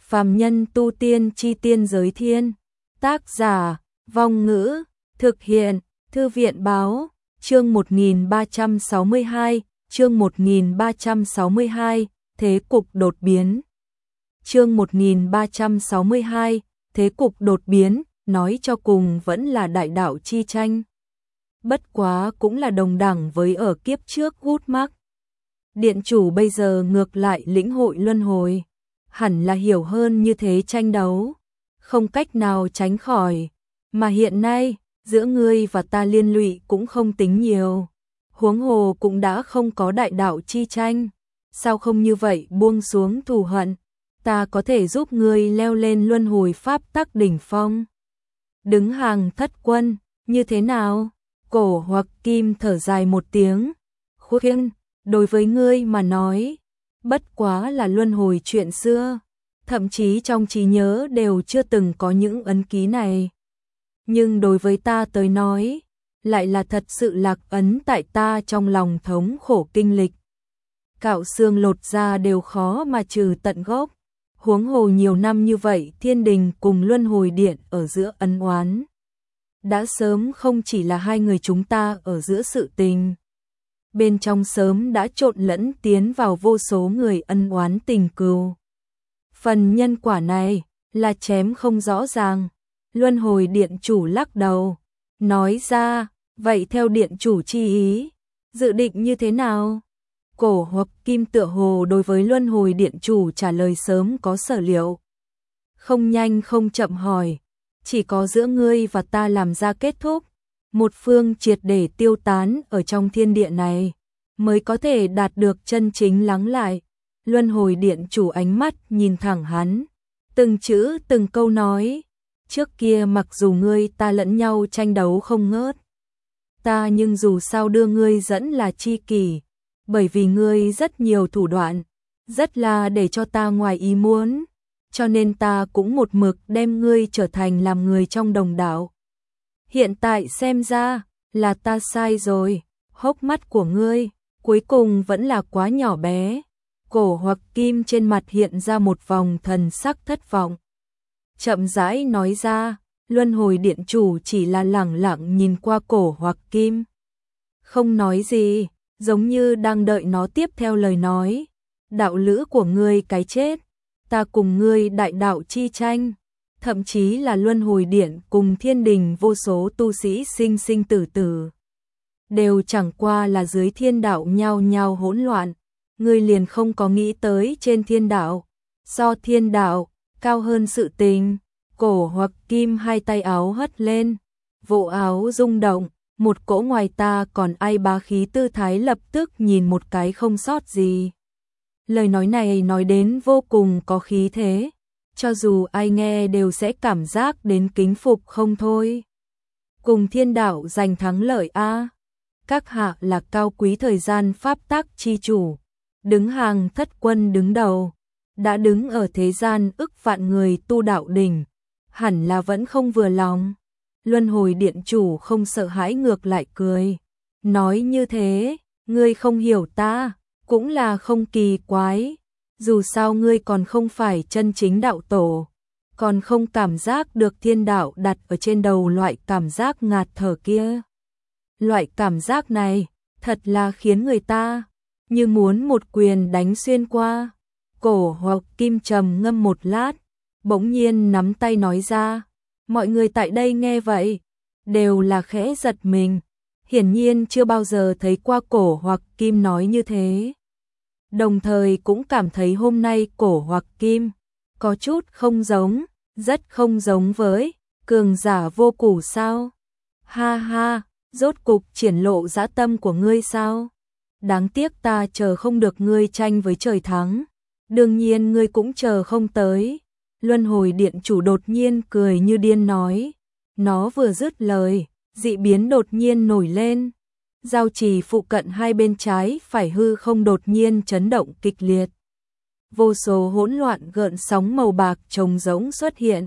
Phàm nhân tu tiên chi tiên giới thiên. Tác giả, Vong Ngữ, thực hiện, Thư viện Báo, chương 1362, chương 1362, thế cục đột biến. Chương 1362, thế cục đột biến, nói cho cùng vẫn là đại đạo chi tranh. Bất quá cũng là đồng đẳng với ở kiếp trước hút mắc. Điện chủ bây giờ ngược lại lĩnh hội luân hồi, hẳn là hiểu hơn như thế tranh đấu, không cách nào tránh khỏi, mà hiện nay, giữa ngươi và ta liên lụy cũng không tính nhiều, huống hồ cũng đã không có đại đạo chi tranh, sao không như vậy buông xuống thù hận, ta có thể giúp ngươi leo lên luân hồi pháp tắc đỉnh phong. Đứng hàng thất quân, như thế nào? Cổ Hoặc Kim thở dài một tiếng, khuyên, đối với ngươi mà nói, bất quá là luân hồi chuyện xưa, thậm chí trong trí nhớ đều chưa từng có những ấn ký này. Nhưng đối với ta tới nói, lại là thật sự lạc ấn tại ta trong lòng thống khổ kinh lịch. Cạo xương lột da đều khó mà trừ tận gốc, huống hồ nhiều năm như vậy thiên đình cùng luân hồi điện ở giữa ân oán. Đã sớm không chỉ là hai người chúng ta ở giữa sự tình. Bên trong sớm đã trộn lẫn tiến vào vô số người ân oán tình cừu. Phần nhân quả này là chém không rõ ràng. Luân hồi điện chủ lắc đầu, nói ra, vậy theo điện chủ chi ý, dự định như thế nào? Cổ Hoặc Kim tựa hồ đối với luân hồi điện chủ trả lời sớm có sở liệu. Không nhanh không chậm hỏi, chỉ có giữa ngươi và ta làm ra kết thúc, một phương triệt để tiêu tán ở trong thiên địa này, mới có thể đạt được chân chính lắng lại. Luân hồi điện chủ ánh mắt nhìn thẳng hắn, từng chữ từng câu nói, trước kia mặc dù ngươi ta lẫn nhau tranh đấu không ngớt, ta nhưng dù sao đưa ngươi dẫn là chi kỷ, bởi vì ngươi rất nhiều thủ đoạn, rất là để cho ta ngoài ý muốn, cho nên ta cũng một mực đem ngươi trở thành làm người trong đồng đạo. Hiện tại xem ra là ta sai rồi, hốc mắt của ngươi cuối cùng vẫn là quá nhỏ bé. Cổ Hoặc Kim trên mặt hiện ra một vòng thần sắc thất vọng. Chậm rãi nói ra, luân hồi điện chủ chỉ là lẳng lặng nhìn qua Cổ Hoặc Kim. Không nói gì, giống như đang đợi nó tiếp theo lời nói. Đạo lữ của ngươi cái chết, ta cùng ngươi đại đạo chi tranh, thậm chí là luân hồi điện cùng thiên đình vô số tu sĩ sinh sinh tử tử. Đều chẳng qua là dưới thiên đạo nhao nhao hỗn loạn, ngươi liền không có nghĩ tới trên thiên đạo, do thiên đạo, cao hơn sự tình. Cổ Hoặc Kim hai tay áo hất lên, vỗ áo rung động, một cỗ ngoài ta còn ai bá khí tư thái lập tức nhìn một cái không sót gì. Lời nói này nói đến vô cùng có khí thế, cho dù ai nghe đều sẽ cảm giác đến kính phục không thôi. Cùng thiên đạo giành thắng lợi a. Các hạ là cao quý thời gian pháp tắc chi chủ, đứng hàng thất quân đứng đầu, đã đứng ở thế gian ức vạn người tu đạo đỉnh, hẳn là vẫn không vừa lòng. Luân hồi điện chủ không sợ hãi ngược lại cười, nói như thế, ngươi không hiểu ta, cũng là không kỳ quái, dù sao ngươi còn không phải chân chính đạo tổ, còn không cảm giác được thiên đạo đặt ở trên đầu loại cảm giác ngạt thở kia. Loại cảm giác này, thật là khiến người ta như muốn một quyền đánh xuyên qua. Cổ Hoặc Kim trầm ngâm một lát, bỗng nhiên nắm tay nói ra, mọi người tại đây nghe vậy, đều là khẽ giật mình, hiển nhiên chưa bao giờ thấy qua Cổ Hoặc Kim nói như thế. Đồng thời cũng cảm thấy hôm nay Cổ Hoặc Kim có chút không giống, rất không giống với cường giả vô củ sao. Ha ha, rốt cục triển lộ dã tâm của ngươi sao? Đáng tiếc ta chờ không được ngươi tranh với trời thắng, đương nhiên ngươi cũng chờ không tới. Luân hồi điện chủ đột nhiên cười như điên nói, nó vừa dứt lời, dị biến đột nhiên nổi lên. Giao trì phụ cận hai bên trái phải hư không đột nhiên chấn động kịch liệt. Vô số hỗn loạn gợn sóng màu bạc trống rỗng xuất hiện,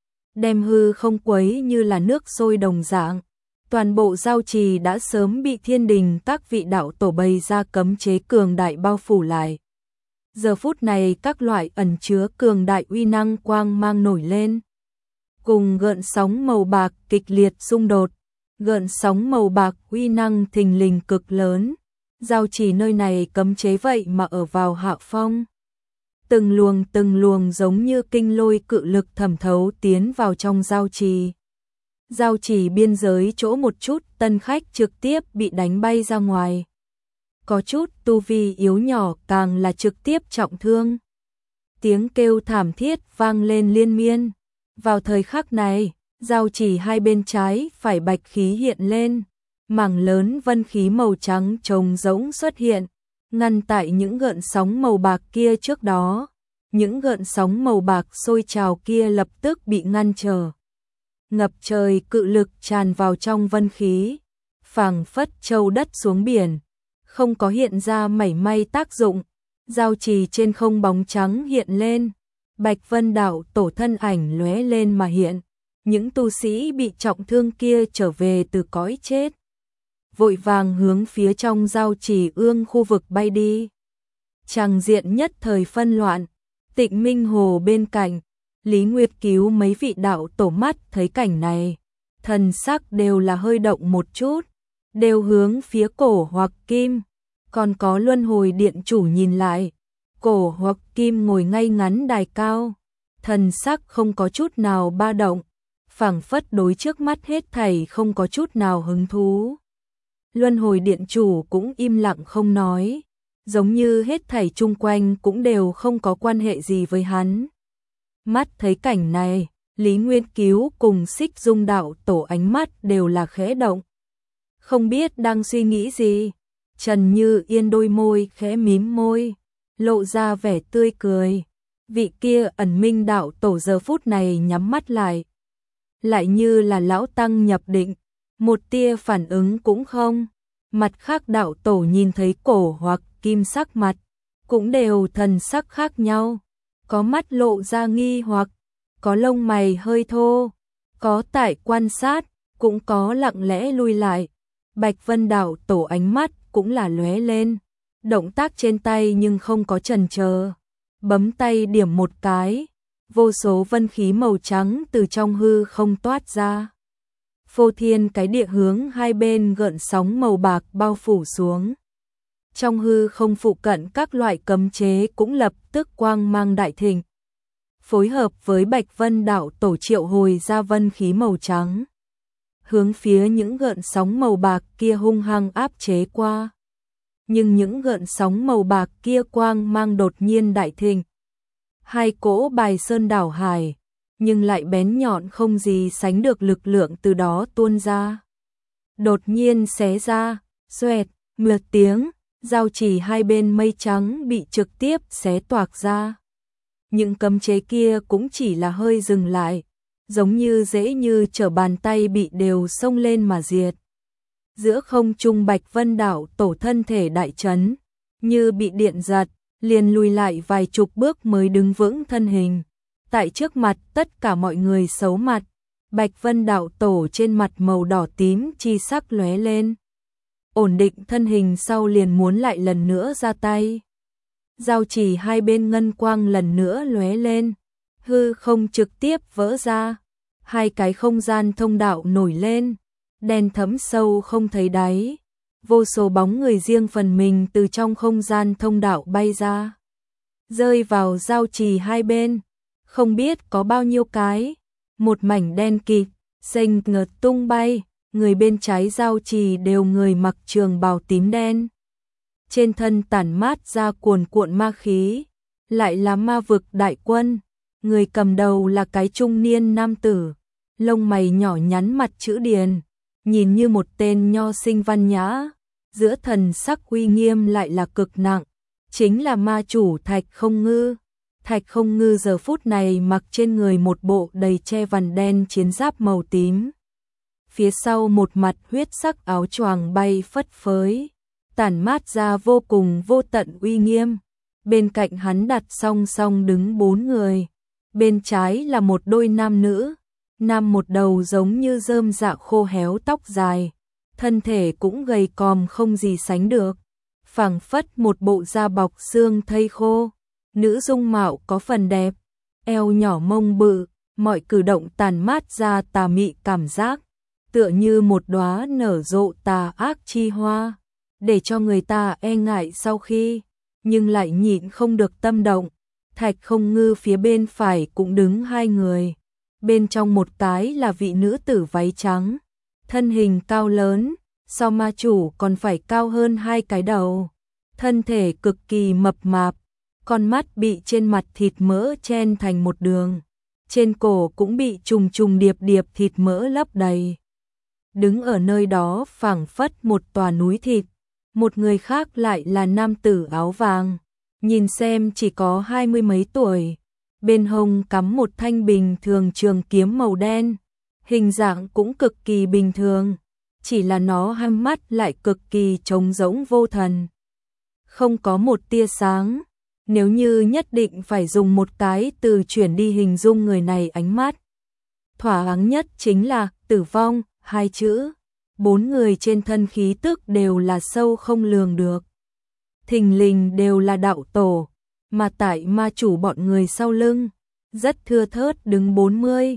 đem hư không quấy như là nước sôi đồng dạng. Toàn bộ giao trì đã sớm bị thiên đình các vị đạo tổ bày ra cấm chế cường đại bao phủ lại. Giờ phút này các loại ẩn chứa cường đại uy năng quang mang nổi lên, cùng gợn sóng màu bạc kịch liệt xung đột. Gợn sóng màu bạc uy năng thình lình cực lớn, giao trì nơi này cấm chế vậy mà ở vào hạ phong. Từng luồng giống như kinh lôi cự lực thẩm thấu tiến vào trong giao trì. Giao trì biên giới chỗ một chút tân khách trực tiếp bị đánh bay ra ngoài. Có chút tu vi yếu nhỏ càng là trực tiếp trọng thương. Tiếng kêu thảm thiết vang lên liên miên. Vào thời khắc này, giao trì hai bên trái phải bạch khí hiện lên, mảng lớn vân khí màu trắng trống rỗng xuất hiện, ngăn tại những gợn sóng màu bạc kia trước đó. Những gợn sóng màu bạc sôi trào kia lập tức bị ngăn trở. Ngập trời cự lực tràn vào trong vân khí, phảng phất châu đất xuống biển, không có hiện ra mảy may tác dụng. Giao trì trên không bóng trắng hiện lên, Bạch Vân đạo tổ thân ảnh lóe lên mà hiện. Những tu sĩ bị trọng thương kia trở về từ cõi chết, vội vàng hướng phía trong giao trì ương khu vực bay đi. Tràng diện nhất thời phân loạn. Tịnh Minh Hồ bên cạnh, Lý Nguyệt Cứu mấy vị đạo tổ mắt thấy cảnh này, thần sắc đều là hơi động một chút, đều hướng phía Cổ Hoặc Kim. Còn có Luân Hồi Điện chủ nhìn lại, Cổ Hoặc Kim ngồi ngay ngắn đài cao, thần sắc không có chút nào ba động, phảng phất đối trước mắt hết thảy không có chút nào hứng thú. Luân Hồi Điện chủ cũng im lặng không nói, giống như hết thảy chung quanh cũng đều không có quan hệ gì với hắn. Mắt thấy cảnh này, Lý Nguyên Cứu cùng Xích Dung đạo tổ ánh mắt đều là khẽ động. Không biết đang suy nghĩ gì, Trần Như Yên đôi môi khẽ mím môi, lộ ra vẻ tươi cười. Vị kia ẩn minh đạo tổ giờ phút này nhắm mắt lại như là lão tăng nhập định, một tia phản ứng cũng không. Mặt khác đạo tổ nhìn thấy Cổ Hoặc Kim sắc mặt, cũng đều thần sắc khác nhau, có mắt lộ ra nghi hoặc, có lông mày hơi thô, có tại quan sát, cũng có lặng lẽ lui lại. Bạch Vân đạo tổ ánh mắt cũng là lóe lên, động tác trên tay nhưng không có chần chờ, bấm tay điểm một cái, vô số vân khí màu trắng từ trong hư không toát ra. Phô thiên cái địa hướng hai bên gợn sóng màu bạc bao phủ xuống. Trong hư không phụ cận các loại cấm chế cũng lập tức quang mang đại thịnh. Phối hợp với Bạch Vân đạo tổ triệu hồi ra vân khí màu trắng, hướng phía những gợn sóng màu bạc kia hung hăng áp chế qua. Nhưng những gợn sóng màu bạc kia quang mang đột nhiên đại thịnh. Hai cỗ Bài Sơn đảo hải, nhưng lại bén nhọn không gì sánh được lực lượng từ đó tuôn ra. Đột nhiên xé ra, xoẹt, mượt tiếng, giao trì hai bên mây trắng bị trực tiếp xé toạc ra. Những cấm chế kia cũng chỉ là hơi dừng lại, giống như dễ như trở bàn tay bị đều xông lên mà diệt. Giữa không trung Bạch Vân đạo tổ thân thể đại chấn, như bị điện giật, liền lùi lại vài chục bước mới đứng vững thân hình. Tại trước mặt tất cả mọi người xấu mặt, Bạch Vân đạo tổ trên mặt màu đỏ tím chi sắc lóe lên. Ổn định thân hình sau liền muốn lại lần nữa ra tay. Giao chỉ hai bên ngân quang lần nữa lóe lên, hư không trực tiếp vỡ ra, hai cái không gian thông đạo nổi lên, đen thấm sâu không thấy đáy. Vô số bóng người riêng phần mình từ trong không gian thông đạo bay ra, rơi vào giao trì hai bên. Không biết có bao nhiêu cái, một mảnh đen kịt, xanh ngợt tung bay, người bên trái giao trì đều người mặc trường bào tím đen. Trên thân tản mát ra cuồn cuộn ma khí, lại là ma vực đại quân, người cầm đầu là cái trung niên nam tử, lông mày nhỏ nhắn mặt chữ điền, nhìn như một tên nho sinh văn nhã, giữa thần sắc uy nghiêm lại là cực nặng, chính là ma chủ Thạch Không Ngư. Thạch Không Ngư giờ phút này mặc trên người một bộ đầy che vằn đen chiến giáp màu tím. Phía sau một mặt huyết sắc áo choàng bay phất phới, tản mát ra vô cùng vô tận uy nghiêm. Bên cạnh hắn đặt song song đứng 4 người. Bên trái là một đôi nam nữ, nam một đầu giống như rơm dạ khô héo tóc dài, thân thể cũng gầy còm không gì sánh được, phảng phất một bộ da bọc xương thây khô. nữ dung mạo có phần đẹp, eo nhỏ mông bự, mọi cử động tàn mát ra tà mị cảm giác, tựa như một đóa nở rộ tà ác chi hoa, để cho người ta e ngại sau khi, nhưng lại nhịn không được tâm động. Thạch Không Ngư phía bên phải cũng đứng hai người, bên trong một cái là vị nữ tử váy trắng, thân hình cao lớn, so ma chủ còn phải cao hơn hai cái đầu, thân thể cực kỳ mập mạp, con mắt bị trên mặt thịt mỡ chen thành một đường, trên cổ cũng bị trùng trùng điệp điệp thịt mỡ lấp đầy. Đứng ở nơi đó phảng phất một tòa núi thịt, một người khác lại là nam tử áo vàng, nhìn xem chỉ có 20 mấy tuổi, bên hông cắm một thanh bình thường trường kiếm màu đen, hình dạng cũng cực kỳ bình thường, chỉ là nó hai mắt lại cực kỳ trống rỗng vô thần, không có một tia sáng. Nếu như nhất định phải dùng một cái từ chuyển đi hình dung người này, ánh mắt thỏa đáng nhất chính là tử vong, hai chữ. Bốn người trên thân khí tức đều là sâu không lường được, thình lình đều là đạo tổ, mà tại ma chủ bọn người sau lưng rất thưa thớt đứng 40,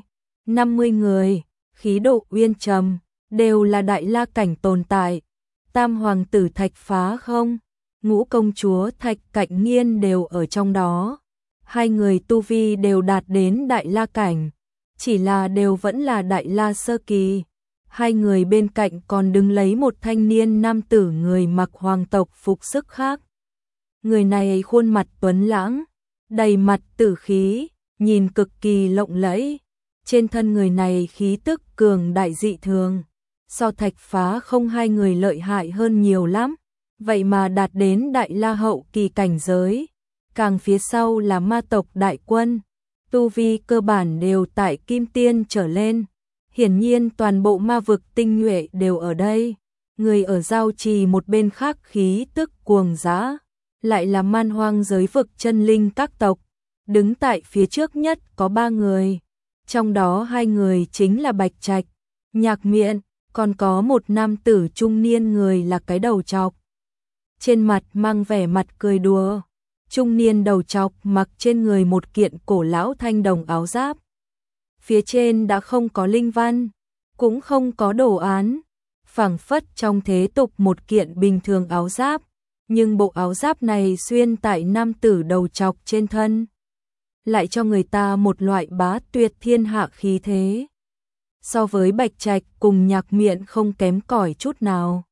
50 người, khí độ uyên trầm, đều là đại la cảnh tồn tại. Tam hoàng tử Thạch Phá Không, ngũ công chúa Thạch Cạnh Nghiên đều ở trong đó. Hai người tu vi đều đạt đến đại la cảnh, chỉ là đều vẫn là đại la sơ kỳ. Hai người bên cạnh còn đứng lấy một thanh niên nam tử người mặc hoàng tộc phục sức khác. Người này khuôn mặt tuấn lãng, đầy mặt tử khí, nhìn cực kỳ lộng lẫy. Trên thân người này khí tức cường đại dị thường, so Thạch Phá Không hai người lợi hại hơn nhiều lắm, vậy mà đạt đến đại la hậu kỳ cảnh giới. Càng phía sau là ma tộc đại quân, tu vi cơ bản đều tại kim tiên trở lên. Hiển nhiên toàn bộ ma vực tinh nhuệ đều ở đây. Người ở giao trì một bên khác khí tức cuồng dã, lại là man hoang giới vực chân linh các tộc. Đứng tại phía trước nhất có 3 người, trong đó 2 người chính là Bạch Trạch, Nhạc Miện, còn có một nam tử trung niên người là cái đầu trọc. Trên mặt mang vẻ mặt cười đùa, trung niên đầu trọc mặc trên người một kiện cổ lão thanh đồng áo giáp. Phía trên đã không có linh văn, cũng không có đồ án, phảng phất trong thế tục một kiện bình thường áo giáp, nhưng bộ áo giáp này xuyên tại nam tử đầu trọc trên thân, lại cho người ta một loại bá tuyệt thiên hạ khí thế. So với Bạch Trạch cùng Nhạc Miện không kém cỏi chút nào.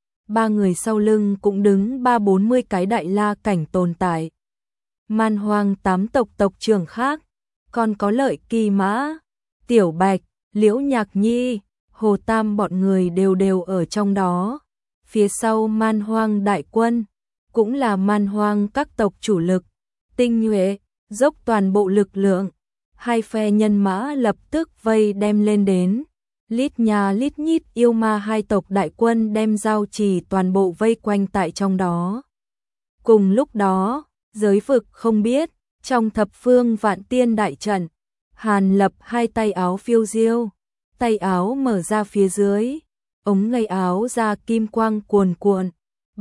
3 người sau lưng cũng đứng 30-40 cái đại la cảnh tồn tại. Man hoang 8 tộc tộc trưởng khác, còn có Lợi Kỳ Mã, Tiểu Bạch, Liễu Nhạc Nhi, Hồ Tam bọn người đều ở trong đó. Phía sau man hoang đại quân, cũng là man hoang các tộc chủ lực, tinh nhuệ, dốc toàn bộ lực lượng. Hai phe nhân mã lập tức vây đem lên đến. Lít nhà lít nhít yêu ma hai tộc đại quân đem giao trì toàn bộ vây quanh tại trong đó. Cùng lúc đó, giới vực không biết, trong thập phương vạn tiên đại trận, Hàn Lập hai tay áo phiêu diêu, tay áo mở ra phía dưới, ống ngay áo ra kim quang cuồn cuộn,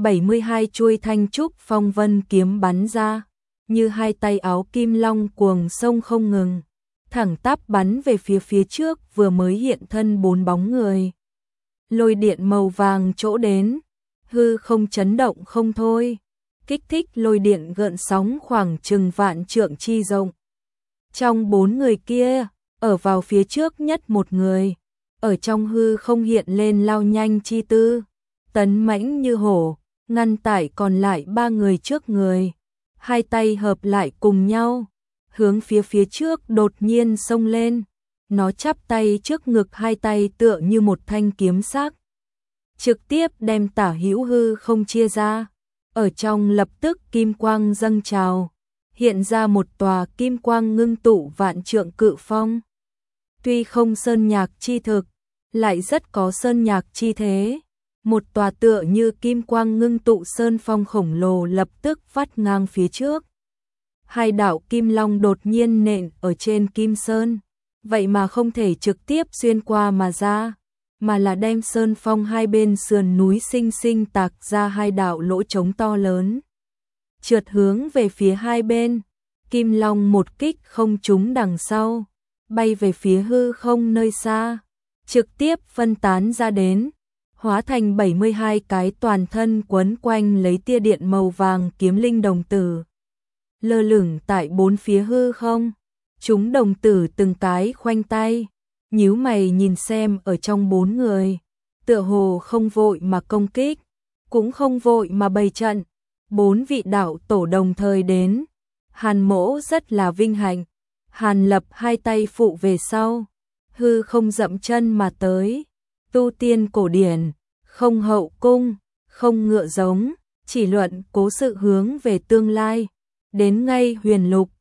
72 chuôi thanh trúc phong vân kiếm bắn ra, như hai tay áo kim long cuồng sông không ngừng, thẳng tắp bắn về phía trước vừa mới hiện thân 4 bóng người. Lôi điện màu vàng chỗ đến, hư không chấn động không thôi, kích thích lôi điện gợn sóng khoảng chừng vạn trượng chi rộng. Trong 4 người kia, ở vào phía trước nhất một người, ở trong hư không hiện lên lao nhanh chi tư, tấn mãnh như hổ, ngăn tải còn lại 3 người trước người, hai tay hợp lại cùng nhau, hướng phía trước đột nhiên xông lên. Nó chắp tay trước ngực, hai tay tựa như một thanh kiếm sắc, trực tiếp đem tả hữu hư không chia ra. Ở trong lập tức kim quang dâng trào, hiện ra một tòa kim quang ngưng tụ vạn trượng cự phong. Tuy không sơn nhạc chi thực, lại rất có sơn nhạc chi thế. Một tòa tựa như kim quang ngưng tụ sơn phong khổng lồ lập tức vắt ngang phía trước. Hai đạo kim long đột nhiên nện ở trên kim sơn, vậy mà không thể trực tiếp xuyên qua mà ra, mà là đem sơn phong hai bên sườn núi sinh sinh tạc ra hai đạo lỗ trống to lớn, trượt hướng về phía hai bên. Kim Long một kích không trúng đằng sau, bay về phía hư không nơi xa, trực tiếp phân tán ra đến, hóa thành 72 cái toàn thân quấn quanh lấy tia điện màu vàng kiếm linh đồng tử. Lơ lửng tại bốn phía hư không, chúng đồng tử từng cái khoanh tay, nhíu mày nhìn xem ở trong bốn người, tựa hồ không vội mà công kích, cũng không vội mà bày trận. Bốn vị đạo tổ đồng thời đến, Hàn Mỗ rất là vinh hạnh. Hàn Lập hai tay phụ về sau, hư không dậm chân mà tới. Tu tiên cổ điển, không hậu cung, không ngựa giống, chỉ luận cố sự hướng về tương lai. Đến ngay huyền lục,